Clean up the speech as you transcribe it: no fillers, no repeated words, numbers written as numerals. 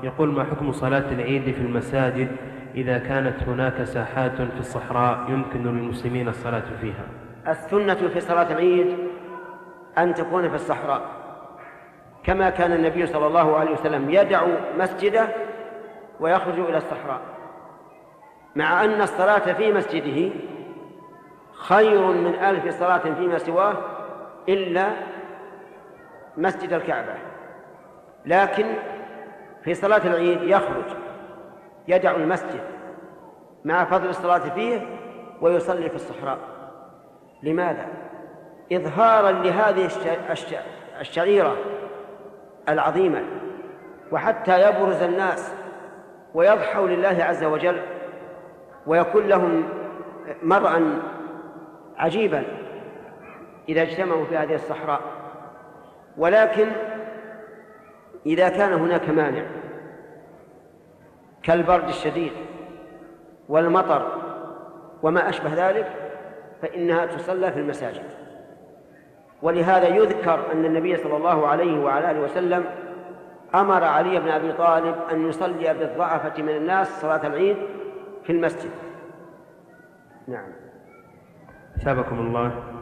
يقول: ما حكم صلاة العيد في المساجد إذا كانت هناك ساحات في الصحراء يمكن للمسلمين الصلاة فيها؟ السنة في صلاة العيد أن تكون في الصحراء، كما كان النبي صلى الله عليه وسلم يدع مسجده ويخرج إلى الصحراء، مع أن الصلاة في مسجده خير من 1000 صلاة فيما سواه إلا مسجد الكعبة. لكن في صلاة العيد يخرج يدع المسجد مع فضل الصلاة فيه ويصلي في الصحراء. لماذا؟ إظهارا لهذه الشعيرة العظيمة، وحتى يبرز الناس ويضحوا لله عز وجل ويكون لهم مرءا عجيبا إذا اجتمعوا في هذه الصحراء. ولكن إذا كان هناك مانع كالبرد الشديد والمطر وما أشبه ذلك فإنها تصلى في المساجد. ولهذا يذكر أن النبي صلى الله عليه وعلى آله وسلم أمر علي بن أبي طالب أن يصلي بالضعفة من الناس صلاة العيد في المسجد. نعم. ثابكم الله.